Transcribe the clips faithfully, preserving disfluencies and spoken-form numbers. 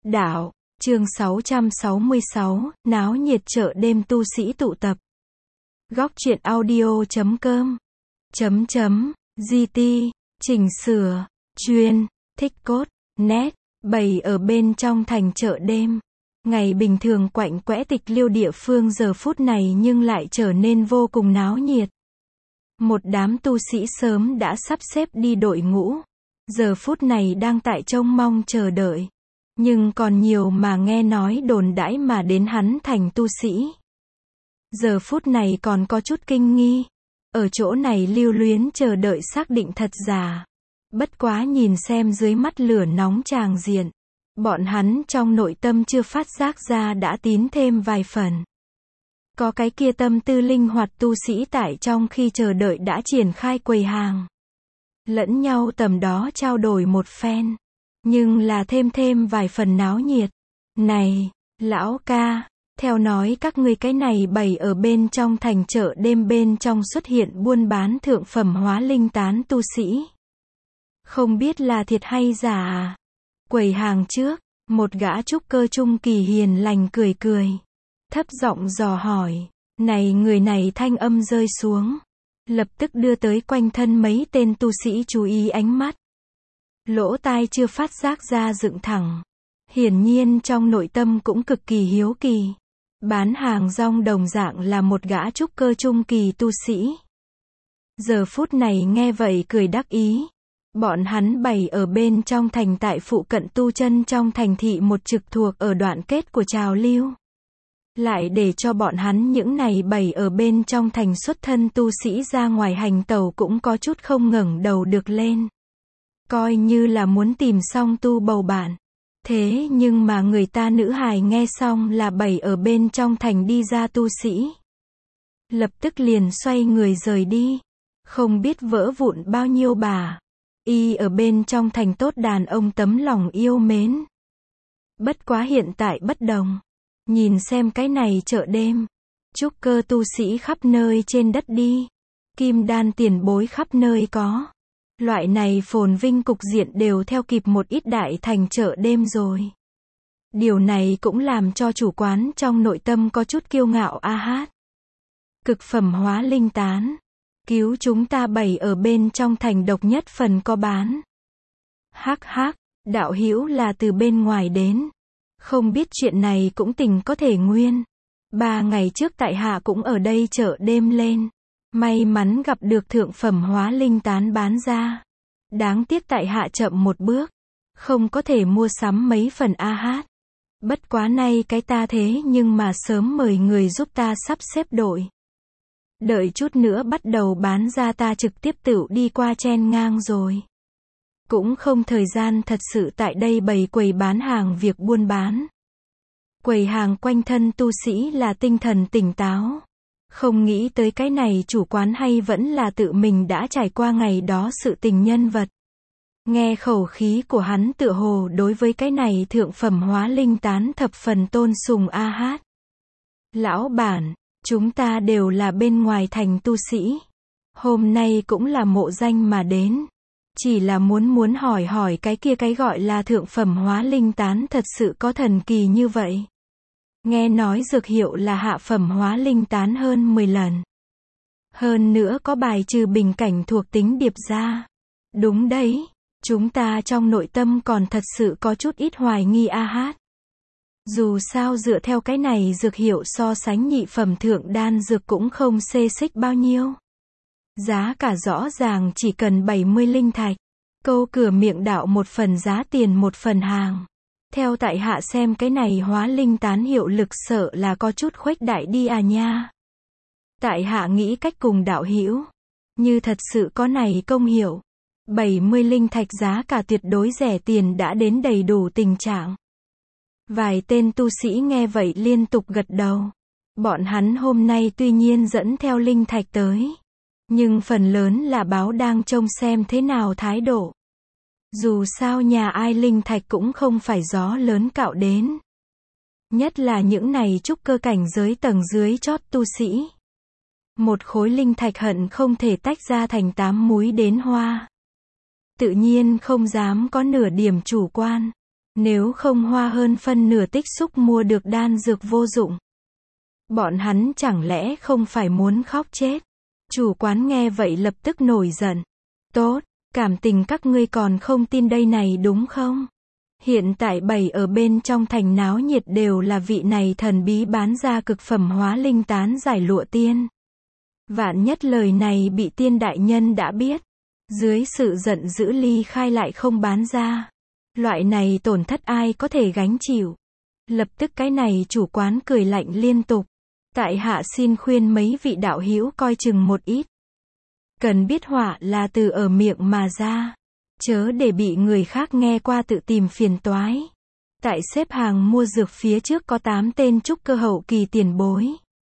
Đạo, chương sáu trăm sáu mươi sáu, náo nhiệt chợ đêm tu sĩ tụ tập. Góc truyện audio chấm com chấm chấm gt chỉnh sửa chuyên thích cốt net bày ở bên trong thành chợ đêm. Ngày bình thường quạnh quẽ tịch liêu địa phương giờ phút này nhưng lại trở nên vô cùng náo nhiệt. Một đám tu sĩ sớm đã sắp xếp đi đội ngũ, giờ phút này đang tại trông mong chờ đợi. Nhưng còn nhiều mà nghe nói đồn đãi mà đến hắn thành tu sĩ. Giờ phút này còn có chút kinh nghi. Ở chỗ này lưu luyến chờ đợi xác định thật giả. Bất quá nhìn xem dưới mắt lửa nóng tràng diện. Bọn hắn trong nội tâm chưa phát giác ra đã tín thêm vài phần. Có cái kia tâm tư linh hoạt tu sĩ tại trong khi chờ đợi đã triển khai quầy hàng. Lẫn nhau tầm đó trao đổi một phen. Nhưng là thêm thêm vài phần náo nhiệt. Này, lão ca, theo nói các ngươi cái này bày ở bên trong thành chợ đêm bên trong xuất hiện buôn bán thượng phẩm hóa linh tán tu sĩ. Không biết là thiệt hay giả à? Quầy hàng trước, một gã trúc cơ trung kỳ hiền lành cười cười. Thấp giọng dò hỏi, này người này thanh âm rơi xuống. Lập tức đưa tới quanh thân mấy tên tu sĩ chú ý ánh mắt. Lỗ tai chưa phát giác ra dựng thẳng. Hiển nhiên trong nội tâm cũng cực kỳ hiếu kỳ. Bán hàng rong đồng dạng là một gã trúc cơ trung kỳ tu sĩ. Giờ phút này nghe vậy cười đắc ý. Bọn hắn bày ở bên trong thành tại phụ cận tu chân trong thành thị một trực thuộc ở đoạn kết của trào lưu. Lại để cho bọn hắn những này bày ở bên trong thành xuất thân tu sĩ ra ngoài hành tẩu cũng có chút không ngẩng đầu được lên. Coi như là muốn tìm xong tu bầu bạn. Thế nhưng mà người ta nữ hài nghe xong là bày ở bên trong thành đi ra tu sĩ. Lập tức liền xoay người rời đi. Không biết vỡ vụn bao nhiêu bà. Y ở bên trong thành tốt đàn ông tấm lòng yêu mến. Bất quá hiện tại bất đồng. Nhìn xem cái này chợ đêm. Trúc cơ tu sĩ khắp nơi trên đất đi. Kim đan tiền bối khắp nơi có. Loại này phồn vinh cục diện đều theo kịp một ít đại thành chợ đêm rồi. Điều này cũng làm cho chủ quán trong nội tâm có chút kiêu ngạo a hát. Cực phẩm hóa linh tán. Cứu chúng ta bày ở bên trong thành độc nhất phần có bán. Hắc hắc, đạo hữu là từ bên ngoài đến. Không biết chuyện này cũng tình có thể nguyên. Ba ngày trước tại hạ cũng ở đây chợ đêm lên. May mắn gặp được thượng phẩm hóa linh tán bán ra. Đáng tiếc tại hạ chậm một bước. Không có thể mua sắm mấy phần a hát. Bất quá nay cái ta thế nhưng mà sớm mời người giúp ta sắp xếp đội. Đợi chút nữa bắt đầu bán ra ta trực tiếp tựu đi qua chen ngang rồi. Cũng không thời gian thật sự tại đây bày quầy bán hàng việc buôn bán. Quầy hàng quanh thân tu sĩ là tinh thần tỉnh táo. Không nghĩ tới cái này chủ quán hay vẫn là tự mình đã trải qua ngày đó sự tình nhân vật. Nghe khẩu khí của hắn tựa hồ đối với cái này thượng phẩm hóa linh tán thập phần tôn sùng a hát. Lão bản, chúng ta đều là bên ngoài thành tu sĩ. Hôm nay cũng là mộ danh mà đến. Chỉ là muốn muốn hỏi hỏi cái kia cái gọi là thượng phẩm hóa linh tán thật sự có thần kỳ như vậy. Nghe nói dược hiệu là hạ phẩm hóa linh tán hơn mười lần. Hơn nữa có bài trừ bình cảnh thuộc tính điệp ra. Đúng đấy, chúng ta trong nội tâm còn thật sự có chút ít hoài nghi a hát. Dù sao dựa theo cái này dược hiệu so sánh nhị phẩm thượng đan dược cũng không xê xích bao nhiêu. Giá cả rõ ràng chỉ cần bảy mươi linh thạch. Câu cửa miệng đạo một phần giá tiền một phần hàng. Theo tại hạ xem cái này hóa linh tán hiệu lực sợ là có chút khuếch đại đi à nha. Tại hạ nghĩ cách cùng đạo hữu. Như thật sự có này công hiệu. bảy mươi linh thạch giá cả tuyệt đối rẻ tiền đã đến đầy đủ tình trạng. Vài tên tu sĩ nghe vậy liên tục gật đầu. Bọn hắn hôm nay tuy nhiên dẫn theo linh thạch tới. Nhưng phần lớn là báo đang trông xem thế nào thái độ. Dù sao nhà ai linh thạch cũng không phải gió lớn cạo đến. Nhất là những này trúc cơ cảnh giới tầng dưới chót tu sĩ. Một khối linh thạch hận không thể tách ra thành tám múi đến hoa. Tự nhiên không dám có nửa điểm chủ quan. Nếu không hoa hơn phân nửa tích xúc mua được đan dược vô dụng. Bọn hắn chẳng lẽ không phải muốn khóc chết. Chủ quán nghe vậy lập tức nổi giận. Tốt, cảm tình các ngươi còn không tin đây này đúng không? Hiện tại bày ở bên trong thành náo nhiệt đều là vị này thần bí bán ra cực phẩm hóa linh tán giải lụa tiên. Vạn nhất lời này bị tiên đại nhân đã biết. Dưới sự giận dữ ly khai lại không bán ra. Loại này tổn thất ai có thể gánh chịu. Lập tức cái này chủ quán cười lạnh liên tục. Tại hạ xin khuyên mấy vị đạo hữu coi chừng một ít. Cần biết họa là từ ở miệng mà ra. Chớ để bị người khác nghe qua tự tìm phiền toái. Tại xếp hàng mua dược phía trước có tám tên trúc cơ hậu kỳ tiền bối.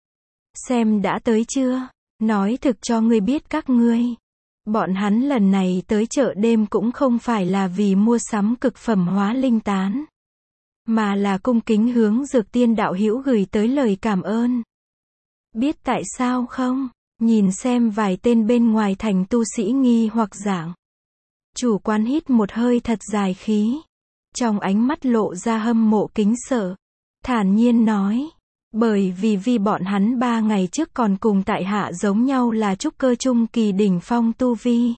Xem đã tới chưa? Nói thực cho ngươi biết các ngươi. Bọn hắn lần này tới chợ đêm cũng không phải là vì mua sắm cực phẩm hóa linh tán. Mà là cung kính hướng dược tiên đạo hữu gửi tới lời cảm ơn. Biết tại sao không? Nhìn xem vài tên bên ngoài thành tu sĩ nghi hoặc giảng. Chủ quán hít một hơi thật dài khí. Trong ánh mắt lộ ra hâm mộ kính sợ. Thản nhiên nói. Bởi vì vì bọn hắn ba ngày trước còn cùng tại hạ giống nhau là trúc cơ trung kỳ đỉnh phong tu vi.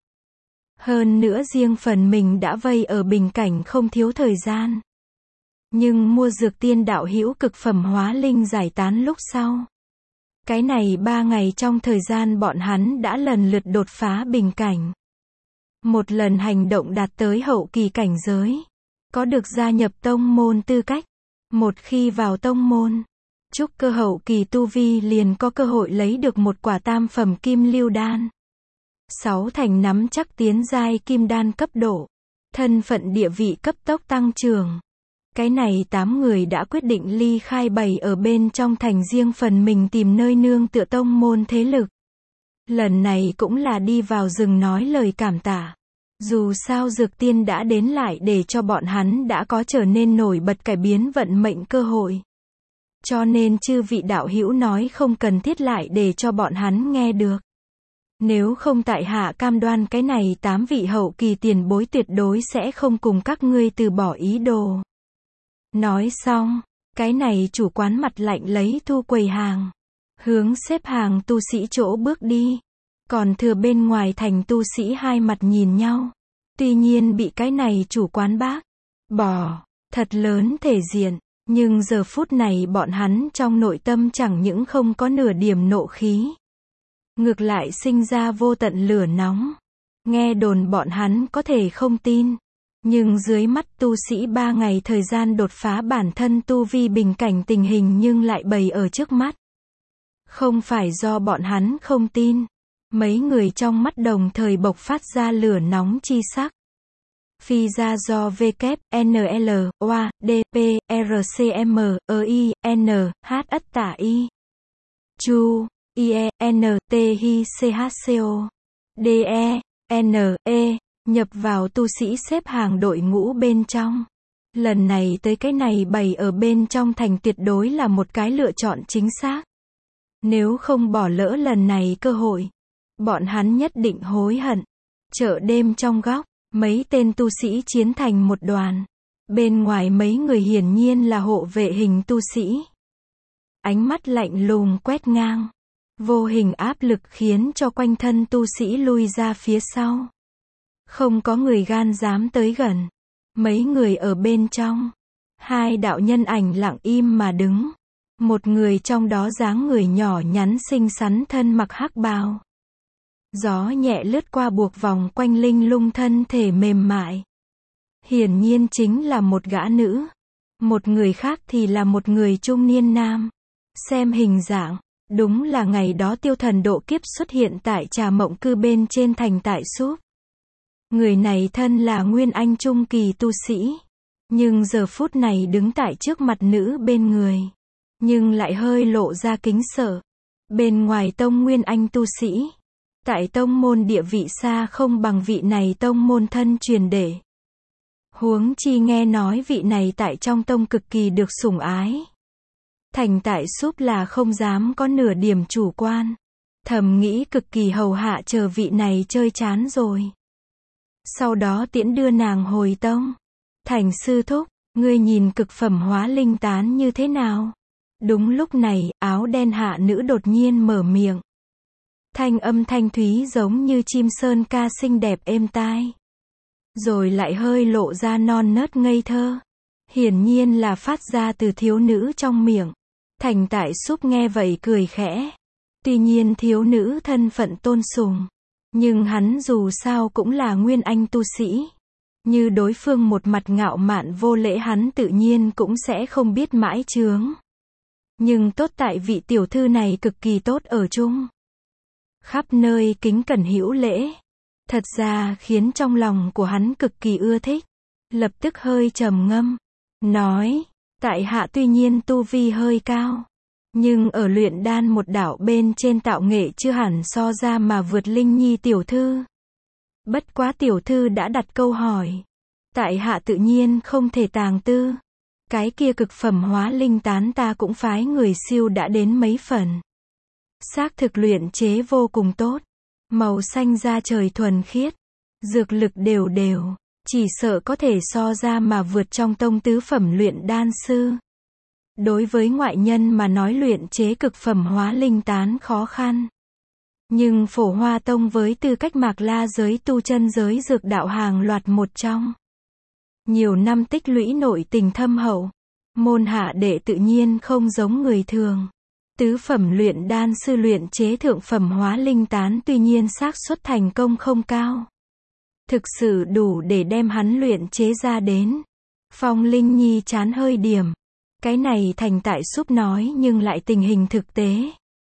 Hơn nữa riêng phần mình đã vây ở bình cảnh không thiếu thời gian. Nhưng mua dược tiên đạo hữu cực phẩm hóa linh giải tán lúc sau. Cái này ba ngày trong thời gian bọn hắn đã lần lượt đột phá bình cảnh. Một lần hành động đạt tới hậu kỳ cảnh giới. Có được gia nhập tông môn tư cách. Một khi vào tông môn. Trúc cơ hậu kỳ tu vi liền có cơ hội lấy được một quả tam phẩm kim lưu đan. Sáu thành nắm chắc tiến giai kim đan cấp độ. Thân phận địa vị cấp tốc tăng trưởng. Cái này tám người đã quyết định ly khai bày ở bên trong thành riêng phần mình tìm nơi nương tựa tông môn thế lực. Lần này cũng là đi vào rừng nói lời cảm tạ. Dù sao dược tiên đã đến lại để cho bọn hắn đã có trở nên nổi bật cải biến vận mệnh cơ hội. Cho nên chư vị đạo hữu nói không cần thiết lại để cho bọn hắn nghe được. Nếu không tại hạ cam đoan cái này tám vị hậu kỳ tiền bối tuyệt đối sẽ không cùng các ngươi từ bỏ ý đồ. Nói xong, cái này chủ quán mặt lạnh lấy thu quầy hàng. Hướng xếp hàng tu sĩ chỗ bước đi. Còn thừa bên ngoài thành tu sĩ hai mặt nhìn nhau. Tuy nhiên bị cái này chủ quán bác bỏ, thật lớn thể diện. Nhưng giờ phút này bọn hắn trong nội tâm chẳng những không có nửa điểm nộ khí. Ngược lại sinh ra vô tận lửa nóng. Nghe đồn bọn hắn có thể không tin. Nhưng dưới mắt tu sĩ ba ngày thời gian đột phá bản thân tu vi bình cảnh tình hình nhưng lại bày ở trước mắt. Không phải do bọn hắn không tin. Mấy người trong mắt đồng thời bộc phát ra lửa nóng chi sắc. Phi ra do W, N L, O, A, D, P, R, C, M, E, I, N, H, ất tả I. Chu, I, E, N, T, Hi, C, H, C, O. D, E, N, E, nhập vào tu sĩ xếp hàng đội ngũ bên trong. Lần này tới cái này bày ở bên trong thành tuyệt đối là một cái lựa chọn chính xác. Nếu không bỏ lỡ lần này cơ hội, bọn hắn nhất định hối hận. Chợ đêm trong góc. Mấy tên tu sĩ chiến thành một đoàn. Bên ngoài mấy người hiển nhiên là hộ vệ hình tu sĩ. Ánh mắt lạnh lùng quét ngang. Vô hình áp lực khiến cho quanh thân tu sĩ lui ra phía sau. Không có người gan dám tới gần. Mấy người ở bên trong. Hai đạo nhân ảnh lặng im mà đứng. Một người trong đó dáng người nhỏ nhắn xinh xắn thân mặc hắc bào. Gió nhẹ lướt qua buộc vòng quanh linh lung thân thể mềm mại. Hiển nhiên chính là một gã nữ. Một người khác thì là một người trung niên nam. Xem hình dạng, đúng là ngày đó tiêu thần độ kiếp xuất hiện tại Trà Mộng Cư bên trên thành Tại Súp. Người này thân là nguyên anh trung kỳ tu sĩ. Nhưng giờ phút này đứng tại trước mặt nữ bên người. Nhưng lại hơi lộ ra kính sợ. Bên ngoài tông nguyên anh tu sĩ. Tại tông môn địa vị xa không bằng vị này tông môn thân truyền đệ. Huống chi nghe nói vị này tại trong tông cực kỳ được sủng ái. Thành Tại Súp là không dám có nửa điểm chủ quan. Thầm nghĩ cực kỳ hầu hạ chờ vị này chơi chán rồi. Sau đó tiễn đưa nàng hồi tông. Thành sư thúc, Ngươi nhìn cực phẩm hóa linh tán như thế nào? Đúng lúc này, áo đen hạ nữ đột nhiên mở miệng. Thanh âm thanh thúy giống như chim sơn ca xinh đẹp êm tai. Rồi lại hơi lộ ra non nớt ngây thơ. Hiển nhiên là phát ra từ thiếu nữ trong miệng. Thành Tại Súp nghe vậy cười khẽ. Tuy nhiên thiếu nữ thân phận tôn sùng. Nhưng hắn dù sao cũng là nguyên anh tu sĩ. Như đối phương một mặt ngạo mạn vô lễ hắn tự nhiên cũng sẽ không biết mãi chướng. Nhưng tốt tại vị tiểu thư này cực kỳ tốt ở chung. Khắp nơi kính cẩn hữu lễ. Thật ra khiến trong lòng của hắn cực kỳ ưa thích. Lập tức hơi trầm ngâm. Nói, tại hạ tuy nhiên tu vi hơi cao. Nhưng ở luyện đan một đạo bên trên tạo nghệ chưa hẳn so ra mà vượt Linh Nhi tiểu thư. Bất quá tiểu thư đã đặt câu hỏi. Tại hạ tự nhiên không thể tàng tư. Cái kia cực phẩm hóa linh tán ta cũng phái người siêu đã đến mấy phần. Xác thực luyện chế vô cùng tốt. Màu xanh da trời thuần khiết. Dược lực đều đều. Chỉ sợ có thể so ra mà vượt trong tông tứ phẩm luyện đan sư. Đối với ngoại nhân mà nói luyện chế cực phẩm hóa linh tán khó khăn. Nhưng Phổ Hoa Tông với tư cách Mạc La giới tu chân giới dược đạo hàng loạt một trong. Nhiều năm tích lũy nội tình thâm hậu. Môn hạ đệ tự nhiên không giống người thường. Tứ phẩm luyện đan sư luyện chế thượng phẩm hóa linh tán tuy nhiên xác suất thành công không cao. Thực sự đủ để đem hắn luyện chế ra đến. Phong Linh Nhi chán hơi điểm. Cái này Thành Tại Súp nói nhưng lại tình hình thực tế.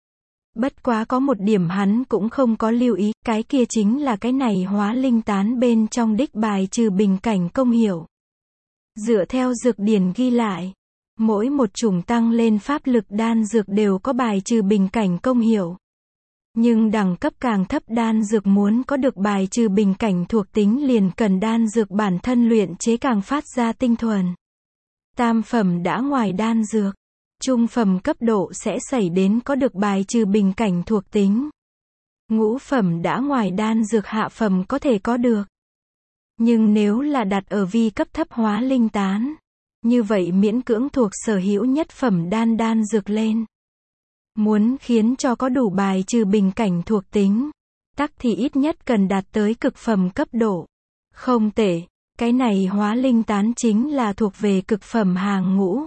Bất quá có một điểm hắn cũng không có lưu ý, cái kia chính là cái này hóa linh tán bên trong đích bài trừ bình cảnh công hiệu. Dựa theo dược điển ghi lại, mỗi một chủng tăng lên pháp lực đan dược đều có bài trừ bình cảnh công hiệu. Nhưng đẳng cấp càng thấp đan dược muốn có được bài trừ bình cảnh thuộc tính liền cần đan dược bản thân luyện chế càng phát ra tinh thuần. Tam phẩm đã ngoài đan dược, trung phẩm cấp độ sẽ xảy đến có được bài trừ bình cảnh thuộc tính. Ngũ phẩm đã ngoài đan dược hạ phẩm có thể có được. Nhưng nếu là đặt ở vi cấp thấp hóa linh tán, như vậy miễn cưỡng thuộc sở hữu nhất phẩm đan đan dược lên. Muốn khiến cho có đủ bài trừ bình cảnh thuộc tính, tắc thì ít nhất cần đạt tới cực phẩm cấp độ. Không tệ, cái này hóa linh tán chính là thuộc về cực phẩm hàng ngũ.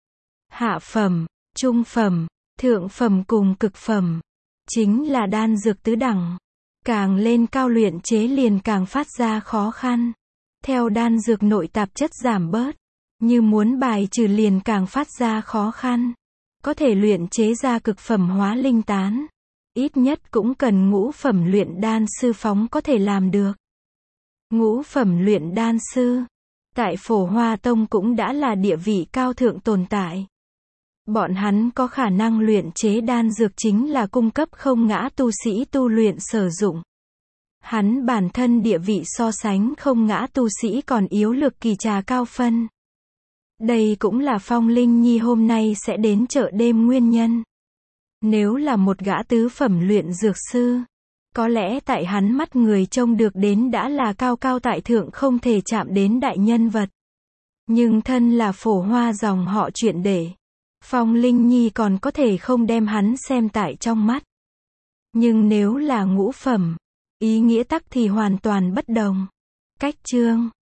Hạ phẩm, trung phẩm, thượng phẩm cùng cực phẩm, chính là đan dược tứ đẳng. Càng lên cao luyện chế liền càng phát ra khó khăn. Theo đan dược nội tạp chất giảm bớt, như muốn bài trừ liền càng phát ra khó khăn. Có thể luyện chế ra cực phẩm hóa linh tán, ít nhất cũng cần ngũ phẩm luyện đan sư phóng có thể làm được. Ngũ phẩm luyện đan sư, tại Phổ Hoa Tông cũng đã là địa vị cao thượng tồn tại. Bọn hắn có khả năng luyện chế đan dược chính là cung cấp không ngã tu sĩ tu luyện sử dụng. Hắn bản thân địa vị so sánh không ngã tu sĩ còn yếu lược kỳ trà cao phân. Đây cũng là Phong Linh Nhi hôm nay sẽ đến chợ đêm nguyên nhân. Nếu là một gã tứ phẩm luyện dược sư, có lẽ tại hắn mắt người trông được đến đã là cao cao tại thượng không thể chạm đến đại nhân vật. Nhưng thân là Phổ Hoa dòng họ chuyện để, Phong Linh Nhi còn có thể không đem hắn xem tại trong mắt. Nhưng nếu là ngũ phẩm, ý nghĩa tắc thì hoàn toàn bất đồng. Cách chương